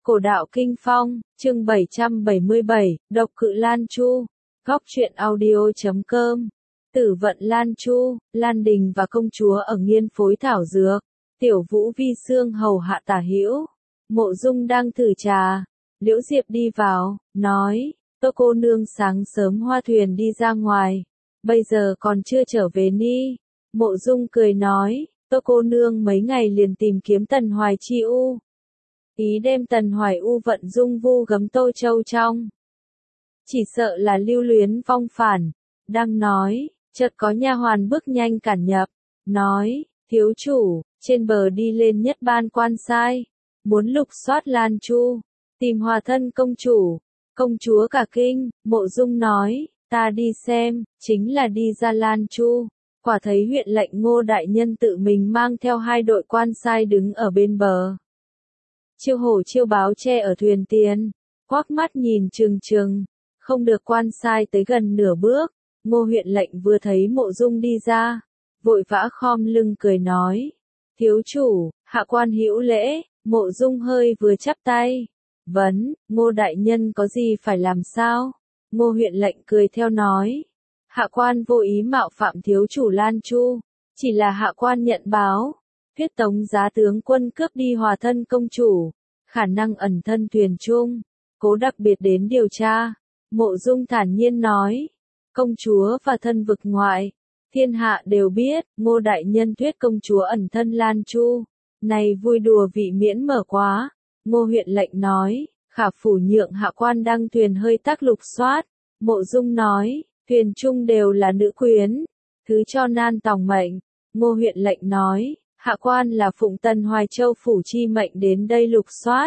Cổ đạo Kinh Phong, chương 777, Độc Cự Lan Chu, Góc truyện audio.com. Tử vận Lan Chu, Lan Đình và công chúa ở nghiên phối thảo dược. Tiểu Vũ Vi Xương hầu hạ Tả Hữu. Mộ Dung đang thử trà. Liễu Diệp đi vào, nói, Tô cô nương sáng sớm hoa thuyền đi ra ngoài, bây giờ còn chưa trở về ni. Mộ Dung cười nói, Tô cô nương mấy ngày liền tìm kiếm Tần Hoài Chi U. Ý đem Tần Hoài U vận dung vu gấm Tô Châu trong. Chỉ sợ là lưu luyến vong phản. Đang nói, chợt có nha hoàn bước nhanh cản nhập, nói, thiếu chủ, trên bờ đi lên nhất ban quan sai, muốn lục soát Lan Chu, tìm hòa thân công chủ. Công chúa cả kinh, Mộ Dung nói, ta đi xem, chính là đi ra Lan Chu. Quả thấy huyện lệnh Ngô đại nhân tự mình mang theo hai đội quan sai đứng ở bên bờ. Chiêu hổ chiêu báo che ở thuyền tiền, quắc mắt nhìn trừng trừng, không được quan sai tới gần nửa bước. Ngô huyện lệnh vừa thấy Mộ Dung đi ra, vội vã khom lưng cười nói, thiếu chủ, hạ quan hữu lễ. Mộ Dung hơi vừa chắp tay, vấn, Ngô đại nhân có gì phải làm sao? Ngô huyện lệnh cười theo nói, hạ quan vô ý mạo phạm thiếu chủ Lan Chu, chỉ là hạ quan nhận báo, thuyết tống giá tướng quân cướp đi hòa thân công chủ, khả năng ẩn thân thuyền chung, cố đặc biệt đến điều tra. Mộ Dung thản nhiên nói, công chúa và thân vực ngoại, thiên hạ đều biết. Ngô đại nhân thuyết công chúa ẩn thân Lan Chu, này vui đùa vị miễn mở quá. Ngô huyện lệnh nói, khả phủ nhượng hạ quan đăng thuyền hơi tác lục soát. Mộ Dung nói, thuyền chung đều là nữ quyến, thứ cho nan tòng mệnh. Ngô huyện lệnh nói, hạ quan là phụng Tần Hoài Châu phủ chi mệnh đến đây lục soát,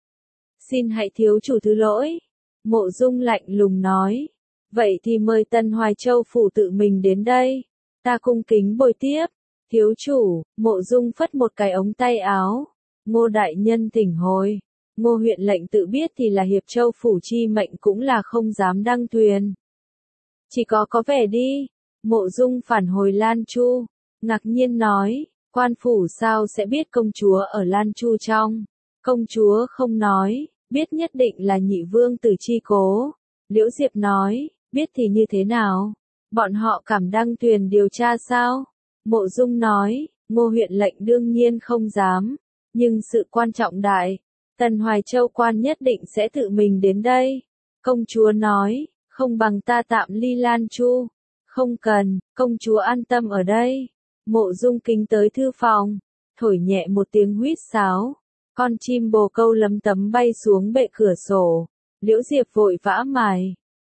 xin hãy thiếu chủ thứ lỗi. Mộ Dung lạnh lùng nói, vậy thì mời Tần Hoài Châu phủ tự mình đến đây, ta cung kính bồi tiếp. Thiếu chủ. Mộ Dung phất một cái ống tay áo, Ngô đại nhân thỉnh hồi. Ngô huyện lệnh tự biết thì là Hiệp Châu phủ chi mệnh cũng là không dám đăng thuyền, chỉ có vẻ đi. Mộ Dung phản hồi Lan Chu, ngạc nhiên nói, quan phủ sao sẽ biết công chúa ở Lan Chu trong? Công chúa không nói, biết nhất định là nhị vương tử chi cố. Liễu Diệp nói, biết thì như thế nào? Bọn họ cảm đăng thuyền điều tra sao? Mộ Dung nói, Ngô huyện lệnh đương nhiên không dám, nhưng sự quan trọng đại, Tần Hoài Châu quan nhất định sẽ tự mình đến đây. Công chúa nói, không bằng ta tạm ly Lan Chu. Không cần, công chúa an tâm ở đây. Mộ Dung kính tới thư phòng, thổi nhẹ một tiếng huýt sáo, con chim bồ câu lấm tấm bay xuống bệ cửa sổ. Liễu Diệp vội vã mài,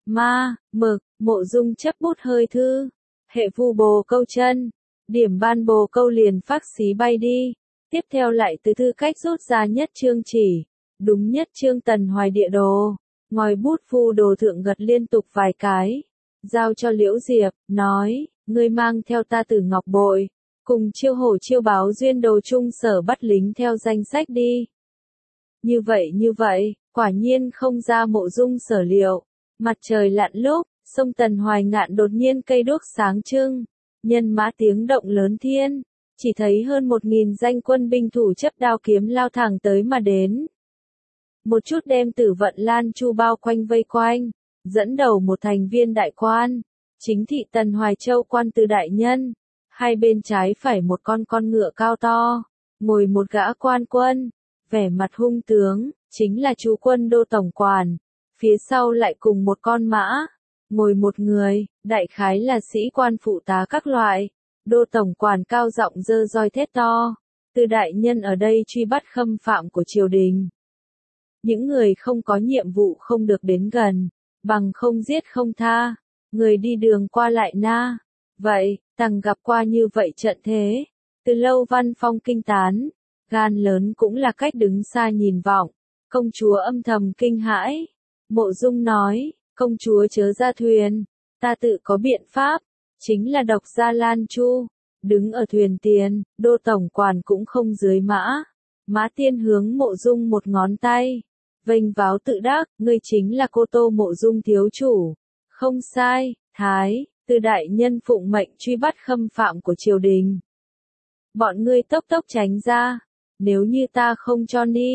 mực. Mộ Dung chấp bút hơi thư, hệ vu bồ câu chân, điểm ban bồ câu liền phác xí bay đi. Tiếp theo lại từ thư cách rút ra nhất chương chỉ, đúng nhất chương Tần Hoài địa đồ, ngòi bút phu đồ thượng gật liên tục vài cái, giao cho Liễu Diệp, nói, ngươi mang theo ta Tử Ngọc Bội, cùng chiêu hổ chiêu báo duyên đồ chung sở bắt lính theo danh sách đi. Như vậy, quả nhiên không ra Mộ Dung sở liệu. Mặt trời lặn lúc, sông Tần Hoài ngạn đột nhiên cây đuốc sáng trưng, nhân mã tiếng động lớn thiên, chỉ thấy hơn 1000 danh quân binh thủ chấp đao kiếm lao thẳng tới mà đến. Một chút đem Tử vận Lan Chu bao quanh vây quanh, dẫn đầu một thành viên đại quan, chính thị Tần Hoài Châu quan từ đại nhân, hai bên trái phải một con ngựa cao to, ngồi một gã quan quân, vẻ mặt hung tướng, chính là chú quân đô tổng quản, phía sau lại cùng một con mã, ngồi một người, đại khái là sĩ quan phụ tá các loại. Đô tổng quản cao giọng giơ roi thét to, từ đại nhân ở đây truy bắt khâm phạm của triều đình. Những người không có nhiệm vụ không được đến gần, bằng không giết không tha, người đi đường qua lại na. Vậy, tằng gặp qua như vậy trận thế, từ lâu văn phong kinh tán, gan lớn cũng là cách đứng xa nhìn vọng. Công chúa âm thầm kinh hãi. Mộ Dung nói, công chúa chớ ra thuyền, ta tự có biện pháp, chính là độc ra Lan Chu. Đứng ở thuyền tiền, đô tổng quản cũng không dưới mã. Mã tiên hướng Mộ Dung một ngón tay, vênh váo tự đắc, ngươi chính là Cô Tô Mộ Dung thiếu chủ. Không sai, thái, từ đại nhân phụng mệnh truy bắt khâm phạm của triều đình. Bọn ngươi tốc tốc tránh ra, nếu như ta không cho ni,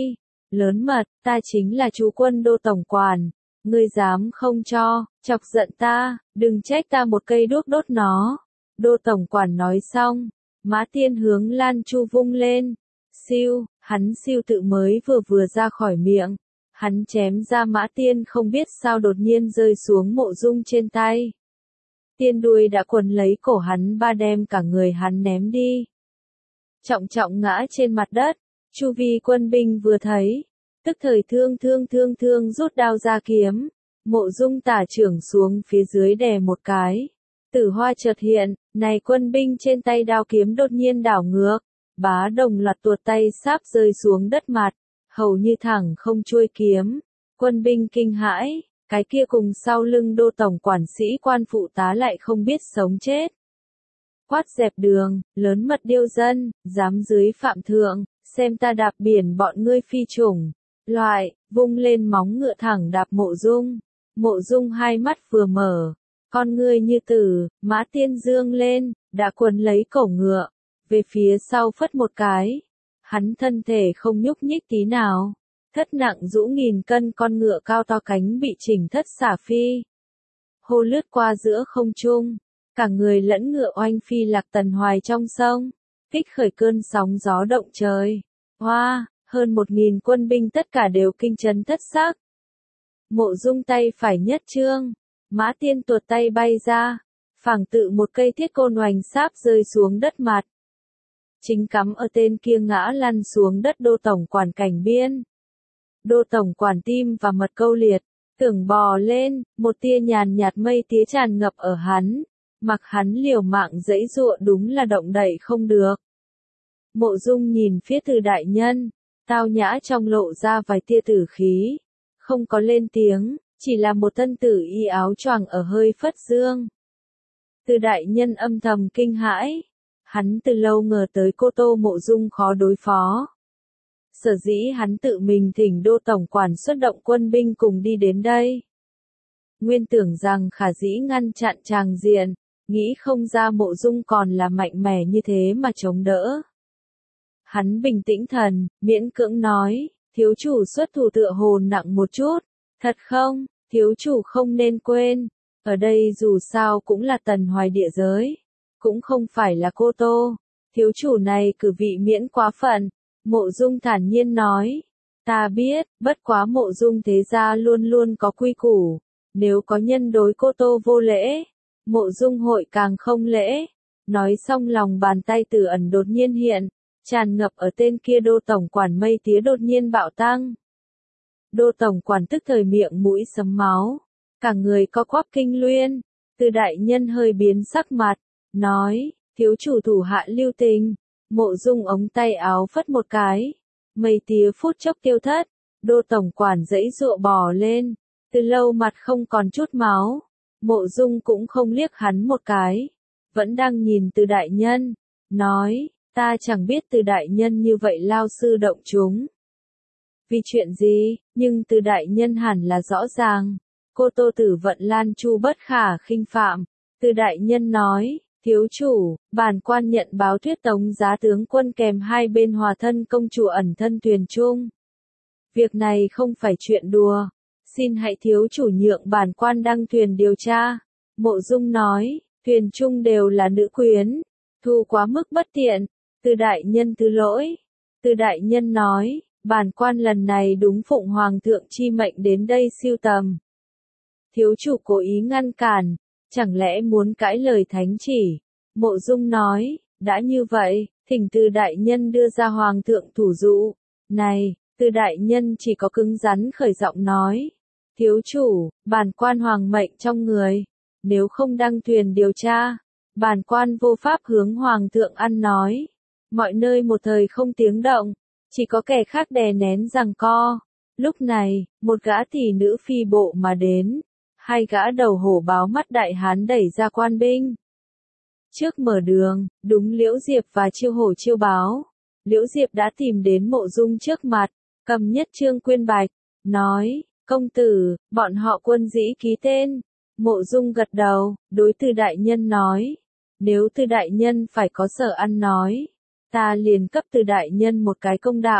lớn mật, ta chính là chú quân Đô tổng quản, ngươi dám không cho, chọc giận ta, đừng trách ta một cây đuốc đốt nó. Đô tổng quản nói xong, Mã Tiên hướng Lan Chu vung lên, siêu, hắn siêu tự mới vừa ra khỏi miệng, hắn chém ra Mã Tiên không biết sao đột nhiên rơi xuống Mộ Dung trên tay. Tiên đuôi đã quấn lấy cổ hắn ba đem cả người hắn ném đi. Trọng trọng ngã trên mặt đất, chu vi quân binh vừa thấy, tức thời thương rút đao ra kiếm, Mộ Dung tả trưởng xuống phía dưới đè một cái. Tử hoa chợt hiện, này quân binh trên tay đao kiếm đột nhiên đảo ngược, bá đồng loạt tuột tay sáp rơi xuống đất mặt, hầu như thẳng không chuôi kiếm. Quân binh kinh hãi, cái kia cùng sau lưng Đô tổng quản sĩ quan phụ tá lại không biết sống chết. Quát dẹp đường, lớn mật điêu dân, dám dưới phạm thượng, xem ta đạp biển bọn ngươi phi chủng. Loại, vung lên móng ngựa thẳng đạp Mộ Dung. Mộ Dung hai mắt vừa mở, con ngươi như tử, Mã Tiên dương lên, đã quấn lấy cổ ngựa, về phía sau phất một cái. Hắn thân thể không nhúc nhích tí nào, thất nặng rũ nghìn cân con ngựa cao to cánh bị chỉnh thất xả phi. Hô lướt qua giữa không trung, cả người lẫn ngựa oanh phi lạc tần hoài trong sông, kích khởi cơn sóng gió động trời. Hoa, hơn 1000 quân binh tất cả đều kinh chấn thất xác. Mộ Dung tay phải nhất trương, Mã Tiên tuột tay bay ra, phảng tự một cây thiết côn oanh sáp rơi xuống đất mặt. Chính cắm ở tên kia ngã lăn xuống đất Đô tổng quản cảnh biên. Đô tổng quản tim và mật câu liệt, tưởng bò lên, một tia nhàn nhạt mây tía tràn ngập ở hắn, mặc hắn liều mạng giãy giụa đúng là động đậy không được. Mộ Dung nhìn phía Từ đại nhân, tao nhã trong lộ ra vài tia tử khí, không có lên tiếng, chỉ là một thân tử y áo choàng ở hơi phất dương. Từ đại nhân âm thầm kinh hãi, hắn từ lâu ngờ tới Cô Tô Mộ Dung khó đối phó. Sở dĩ hắn tự mình thỉnh Đô tổng quản xuất động quân binh cùng đi đến đây. Nguyên tưởng rằng khả dĩ ngăn chặn tràng diện, nghĩ không ra Mộ Dung còn là mạnh mẽ như thế mà chống đỡ. Hắn bình tĩnh thần, miễn cưỡng nói, thiếu chủ xuất thủ tựa hồ nặng một chút, thật không, thiếu chủ không nên quên, ở đây dù sao cũng là Tần Hoài địa giới, cũng không phải là Cô Tô, thiếu chủ này cử vị miễn quá phận. Mộ Dung thản nhiên nói, ta biết, bất quá Mộ Dung thế gia luôn luôn có quy củ, nếu có nhân đối Cô Tô vô lễ, Mộ Dung hội càng không lễ. Nói xong lòng bàn tay Tử ẩn đột nhiên hiện, tràn ngập ở tên kia Đô tổng quản mây tía đột nhiên bạo tăng. Đô tổng quản tức thời miệng mũi sấm máu, cả người co quắp kinh luyên. Từ đại nhân hơi biến sắc mặt, nói, thiếu chủ thủ hạ lưu tình. Mộ Dung ống tay áo phất một cái, mây tía phút chốc tiêu thất. Đô tổng quản giãy giụa bò lên, từ lâu mặt không còn chút máu. Mộ Dung cũng không liếc hắn một cái, vẫn đang nhìn Từ đại nhân, nói, ta chẳng biết Từ đại nhân như vậy lao sư động chúng. Vì chuyện gì, nhưng Từ đại nhân hẳn là rõ ràng, Cô Tô Tử Vận Lan Chu bất khả khinh phạm. Từ đại nhân nói, thiếu chủ, bản quan nhận báo thuyết tống giá tướng quân kèm hai bên hòa thân công chủ ẩn thân thuyền chung. Việc này không phải chuyện đùa, xin hãy thiếu chủ nhượng bản quan đăng thuyền điều tra. Mộ Dung nói, thuyền chung đều là nữ quyến, thu quá mức bất tiện. Từ đại nhân thứ lỗi. Từ đại nhân nói, bản quan lần này đúng phụng hoàng thượng chi mệnh đến đây siêu tầm. Thiếu chủ cố ý ngăn cản, chẳng lẽ muốn cãi lời thánh chỉ? Mộ Dung nói, đã như vậy, thỉnh Từ đại nhân đưa ra hoàng thượng thủ dụ. Này, Từ đại nhân chỉ có cứng rắn khởi giọng nói, thiếu chủ, bản quan hoàng mệnh trong người, nếu không đăng thuyền điều tra, bản quan vô pháp hướng hoàng thượng ăn nói. Mọi nơi một thời không tiếng động, chỉ có kẻ khác đè nén giằng co. Lúc này, một gã tỷ nữ phi bộ mà đến, hai gã đầu hổ báo mắt đại hán đẩy ra quan binh. Trước mở đường, đúng Liễu Diệp và Chiêu Hổ chiêu báo. Liễu Diệp đã tìm đến Mộ Dung trước mặt, cầm nhất trương quyên bạch, nói, công tử, bọn họ quân dĩ ký tên. Mộ Dung gật đầu, đối Từ đại nhân nói, nếu Từ đại nhân phải có sở ăn nói, ta liền cấp Từ đại nhân một cái công đạo.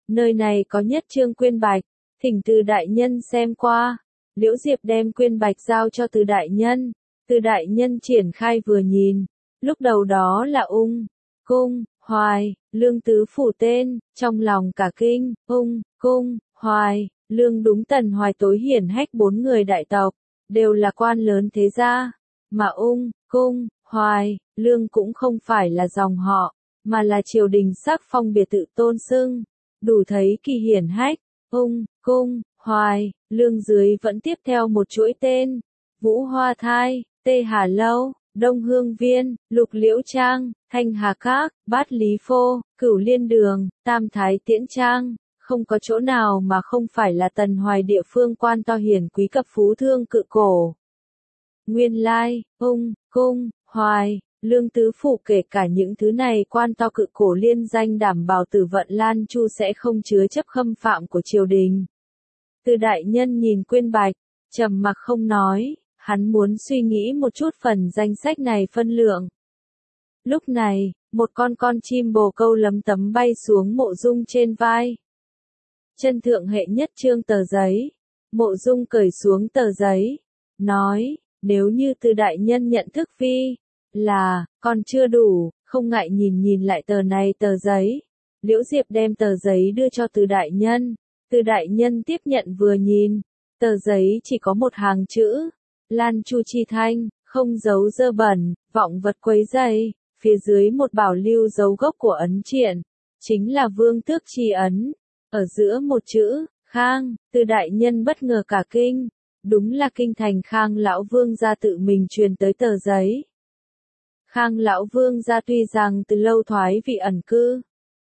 Nơi này có nhất trương quyên bạch, thỉnh Từ đại nhân xem qua. Liễu Diệp đem quyên bạch giao cho Từ đại nhân. Từ đại nhân triển khai vừa nhìn, lúc đầu đó là ung, cung, hoài, lương tứ phủ tên, trong lòng cả kinh, ung, cung, hoài, lương đúng Tần Hoài tối hiển hách 4 người đại tộc, đều là quan lớn thế gia, mà ung, cung, hoài, lương cũng không phải là dòng họ, mà là triều đình sắc phong biệt tự tôn xưng, đủ thấy kỳ hiển hách, ung, cung, hoài, lương dưới vẫn tiếp theo một chuỗi tên, Vũ Hoa Thai, Tê Hà Lâu, Đông Hương Viên, Lục Liễu Trang, Thanh Hà Các, Bát Lý Phô, Cửu Liên Đường, Tam Thái Tiễn Trang, không có chỗ nào mà không phải là Tần Hoài địa phương quan to hiển quý cập phú thương cự cổ. Nguyên lai, ung, cung, hoài, lương tứ phủ kể cả những thứ này quan to cự cổ liên danh đảm bảo Tử Vận Lan Chu sẽ không chứa chấp khâm phạm của triều đình. Từ đại nhân nhìn quyên bạch, trầm mặc không nói, hắn muốn suy nghĩ một chút phần danh sách này phân lượng. Lúc này, một con chim bồ câu lấm tấm bay xuống Mộ Dung trên vai. Chân thượng hệ nhất trương tờ giấy, Mộ Dung cởi xuống tờ giấy, nói, nếu như Từ đại nhân nhận thức phi, là, còn chưa đủ, không ngại nhìn lại tờ này tờ giấy. Liễu Diệp đem tờ giấy đưa cho Từ đại nhân. Từ đại nhân tiếp nhận vừa nhìn, tờ giấy chỉ có một hàng chữ, Lan Chu chi thanh, không dấu dơ bẩn, vọng vật quấy rầy, phía dưới một bảo lưu dấu gốc của ấn triện, chính là vương tước chi ấn, ở giữa một chữ, Khang, Từ đại nhân bất ngờ cả kinh, đúng là kinh thành Khang lão vương gia tự mình truyền tới tờ giấy. Khang lão vương gia tuy rằng từ lâu thoái vị ẩn cư,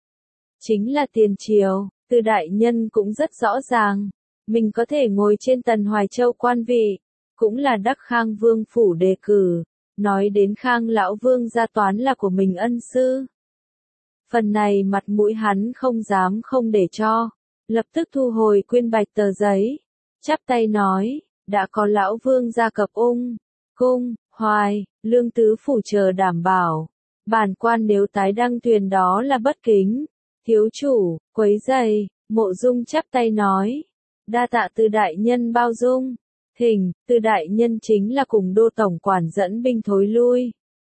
chính là tiền triều. Từ đại nhân cũng rất rõ ràng, mình có thể ngồi trên Tần Hoài Châu quan vị, cũng là đắc Khang Vương phủ đề cử, nói đến Khang lão vương gia toán là của mình ân sư. Phần này mặt mũi hắn không dám không để cho, lập tức thu hồi quyên bạch tờ giấy, chắp tay nói, đã có lão vương gia cập ung, cung, hoài, lương tứ phủ chờ đảm bảo, bản quan nếu tái đăng thuyền đó là bất kính. Thiếu chủ, quấy rầy, Mộ Dung chắp tay nói. Đa tạ Từ đại nhân bao dung. Thỉnh, Từ đại nhân chính là cùng đô tổng quản dẫn binh thối lui.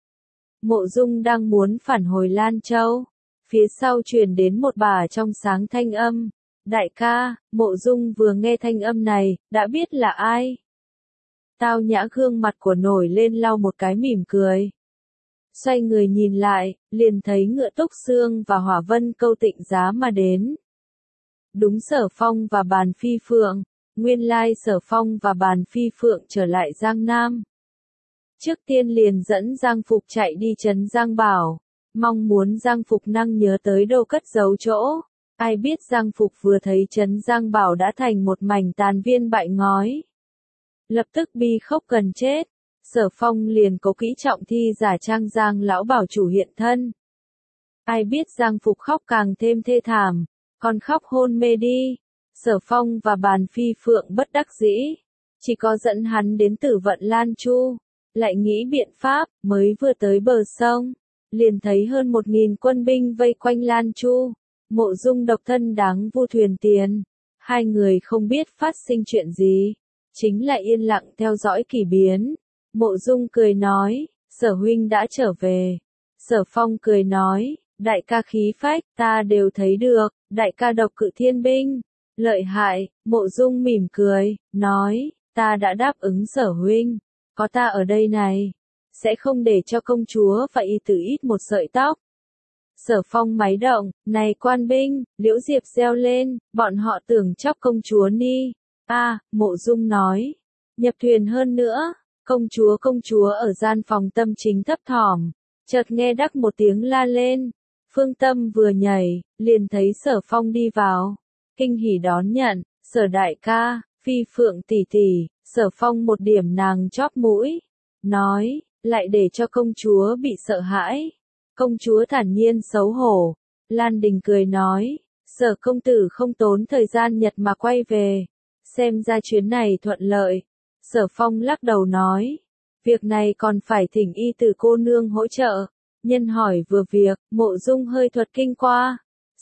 Mộ Dung đang muốn phản hồi Lan Châu. Phía sau truyền đến một bà trong sáng thanh âm. Đại ca, Mộ Dung vừa nghe thanh âm này, đã biết là ai. Tao nhã gương mặt của nổi lên lau một cái mỉm cười. Xoay người nhìn lại, liền thấy Ngựa Túc Xương và Hỏa Vân Câu Tịnh giá mà đến. Đúng Sở Phong và Bàn Phi Phượng, nguyên lai Sở Phong và Bàn Phi Phượng trở lại Giang Nam. Trước tiên liền dẫn Giang Phục chạy đi trấn Giang Bảo, mong muốn Giang Phục năng nhớ tới đâu cất giấu chỗ. Ai biết Giang Phục vừa thấy trấn Giang Bảo đã thành một mảnh tàn viên bại ngói. Lập tức bi khóc gần chết. Sở Phong liền cố kỹ trọng thi giả trang Giang lão bảo chủ hiện thân. Ai biết Giang Phục khóc càng thêm thê thảm, còn khóc hôn mê đi. Sở Phong và Bàn Phi Phượng bất đắc dĩ, chỉ có dẫn hắn đến Tử Vận Lan Chu, lại nghĩ biện pháp, mới vừa tới bờ sông, liền thấy hơn 1000 quân binh vây quanh Lan Chu. Mộ Dung độc thân đáng vu thuyền tiền, hai người không biết phát sinh chuyện gì, chính là yên lặng theo dõi kỳ biến. Mộ Dung cười nói, Sở huynh đã trở về. Sở Phong cười nói, đại ca khí phách, ta đều thấy được, đại ca độc cự thiên binh, lợi hại. Mộ Dung mỉm cười, nói, ta đã đáp ứng Sở huynh, có ta ở đây này, sẽ không để cho công chúa và y tử ít một sợi tóc. Sở Phong máy động, này quan binh, Liễu Diệp reo lên, bọn họ tưởng chóc công chúa ni. Mộ Dung nói, nhập thuyền hơn nữa. Công chúa ở gian phòng Tâm chính thấp thỏm, chợt nghe đắc một tiếng la lên. Phương Tâm vừa nhảy, liền thấy Sở Phong đi vào, kinh hỉ đón nhận, Sở đại ca, Phi Phượng tỷ tỷ. Sở Phong một điểm nàng chóp mũi, nói, lại để cho công chúa bị sợ hãi. Công chúa thản nhiên xấu hổ. Lan Đình cười nói, Sở công tử không tốn thời gian nhật mà quay về, xem ra chuyến này thuận lợi. Sở Phong lắc đầu nói, việc này còn phải thỉnh y tử cô nương hỗ trợ. Nhân hỏi vừa việc, Mộ Dung hơi thuật kinh qua.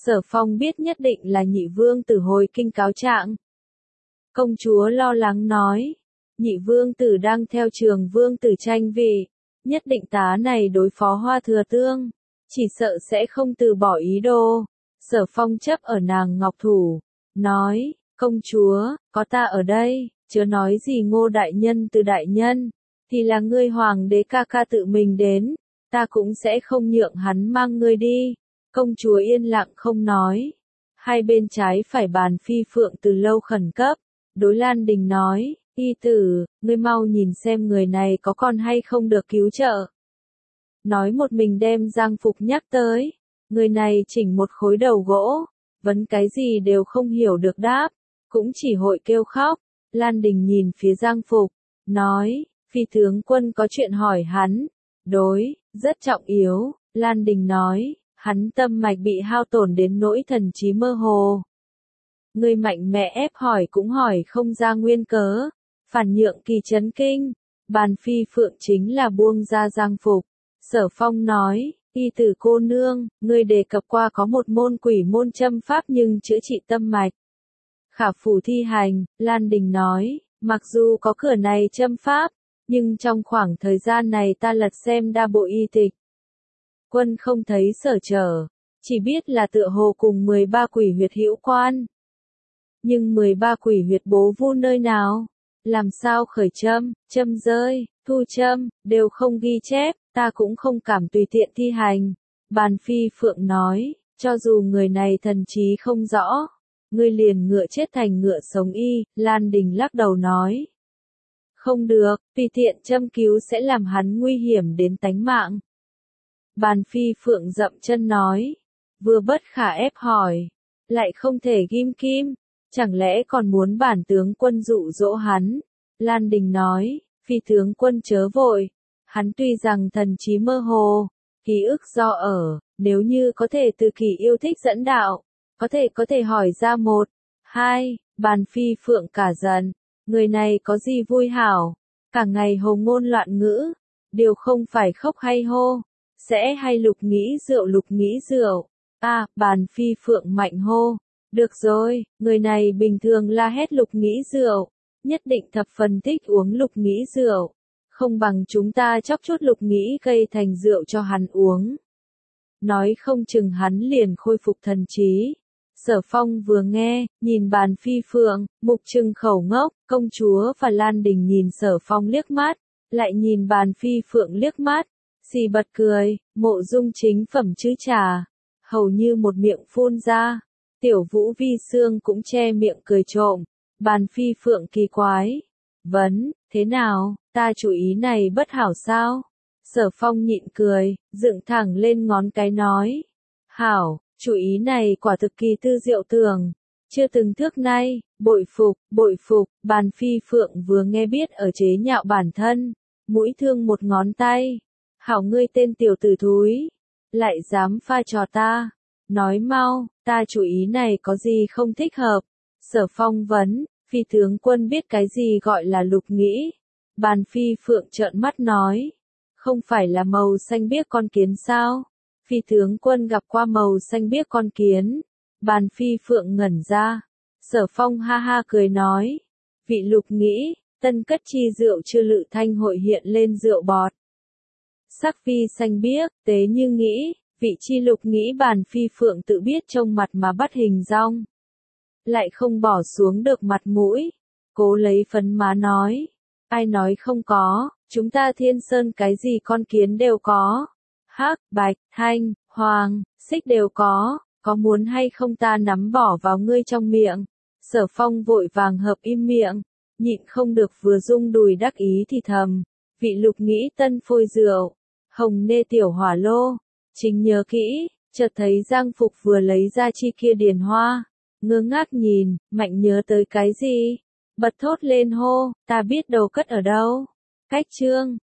Sở Phong biết nhất định là nhị vương tử hồi kinh cáo trạng. Công chúa lo lắng nói, nhị vương tử đang theo trường vương tử tranh vị, nhất định tá này đối phó Hoa Thừa Tương, chỉ sợ sẽ không từ bỏ ý đồ. Sở Phong chấp ở nàng ngọc thủ, nói, công chúa, có ta ở đây, chớ nói gì Ngô đại nhân từ đại nhân, thì là ngươi hoàng đế ca ca tự mình đến, ta cũng sẽ không nhượng hắn mang ngươi đi. Công chúa yên lặng không nói. Hai bên trái phải bàn phi phượng từ lâu khẩn cấp, đối Lan Đình nói, y tử, ngươi mau nhìn xem người này có còn hay không được cứu trợ. Nói một mình đem Giang Phục nhắc tới, người này chỉnh một khối đầu gỗ, vấn cái gì đều không hiểu được đáp, cũng chỉ hội kêu khóc. Lan Đình nhìn phía Giang Phục, nói, phi tướng quân có chuyện hỏi hắn, đối, rất trọng yếu. Lan Đình nói, hắn tâm mạch bị hao tổn đến nỗi thần trí mơ hồ. Người mạnh mẽ ép hỏi cũng hỏi không ra nguyên cớ, phản nhượng kỳ chấn kinh. Bàn phi phượng chính là buông ra Giang Phục. Sở Phong nói, y tử cô nương, ngươi đề cập qua có một môn quỷ môn châm pháp nhưng chữa trị tâm mạch. Khả phủ thi hành, Lan Đình nói, mặc dù có cửa này châm pháp, nhưng trong khoảng thời gian này ta lật xem đa bộ y tịch. Quân không thấy sở trở, chỉ biết là tựa hồ cùng 13 quỷ huyệt hữu quan. Nhưng 13 quỷ huyệt bố vu nơi nào? Làm sao khởi châm, châm rơi, thu châm, đều không ghi chép, ta cũng không cảm tùy tiện thi hành. Bàn phi phượng nói, cho dù người này thần trí không rõ, ngươi liền ngựa chết thành ngựa sống y. Lan Đình lắc đầu nói, không được, tùy tiện châm cứu sẽ làm hắn nguy hiểm đến tánh mạng. Bàn phi phượng dậm chân nói, vừa bất khả ép hỏi, lại không thể ghim kim, chẳng lẽ còn muốn bản tướng quân dụ dỗ hắn. Lan Đình nói, phi tướng quân chớ vội, hắn tuy rằng thần trí mơ hồ, ký ức do ở, nếu như có thể từ kỳ yêu thích dẫn đạo, có thể hỏi ra một, hai. Bàn phi phượng cả giận, người này có gì vui hảo, cả ngày hồ ngôn loạn ngữ, điều không phải khóc hay hô, sẽ hay lục nghĩ rượu. Bàn phi phượng mạnh hô, được rồi, người này bình thường la hét lục nghĩ rượu, nhất định thập phần thích uống lục nghĩ rượu, không bằng chúng ta chóc chút lục nghĩ cây thành rượu cho hắn uống. Nói không chừng hắn liền khôi phục thần trí. Sở Phong vừa nghe, nhìn bàn phi phượng, mục trừng khẩu ngốc. Công chúa và Lan Đình nhìn Sở Phong liếc mắt, lại nhìn bàn phi phượng liếc mắt, xì bật cười. Mộ Dung chính phẩm chữ trà, hầu như một miệng phun ra. Tiểu Vũ Vi Sương cũng che miệng cười trộm. Bàn phi phượng kỳ quái, vấn, thế nào, ta chủ ý này bất hảo sao? Sở Phong nhịn cười, dựng thẳng lên ngón cái nói, hảo, chủ ý này quả thực kỳ tư diệu tưởng, chưa từng thước nay, bội phục. Bàn phi phượng vừa nghe biết ở chế nhạo bản thân, mũi thương một ngón tay, hảo ngươi tên tiểu tử thúi, lại dám pha trò ta, nói mau, ta chủ ý này có gì không thích hợp. Sở Phong vấn, phi tướng quân biết cái gì gọi là lục nghĩ? Bàn phi phượng trợn mắt nói, không phải là màu xanh biếc con kiến sao? Phi tướng quân gặp qua màu xanh biếc con kiến. Bàn phi phượng ngẩn ra. Sở Phong ha ha cười nói, vị lục nghĩ, tân cất chi rượu chưa lự thanh hội hiện lên rượu bọt. Sắc phi xanh biếc, tế như nghĩ, vị chi lục nghĩ. Bàn phi phượng tự biết trông mặt mà bắt hình dong, lại không bỏ xuống được mặt mũi, cố lấy phấn má nói, ai nói không có, chúng ta Thiên Sơn cái gì con kiến đều có, hắc, bạch, thanh, hoàng, xích đều có muốn hay không ta nắm bỏ vào ngươi trong miệng. Sở Phong vội vàng hợp im miệng, nhịn không được vừa rung đùi đắc ý thì thầm, vị lục nghĩ tân phôi rượu, hồng nê tiểu hỏa lô, chính nhớ kỹ. Chợt thấy Giang Phục vừa lấy ra chi kia điền hoa, ngơ ngác nhìn, mạnh nhớ tới cái gì, bật thốt lên hô, ta biết đầu cất ở đâu. Cách chương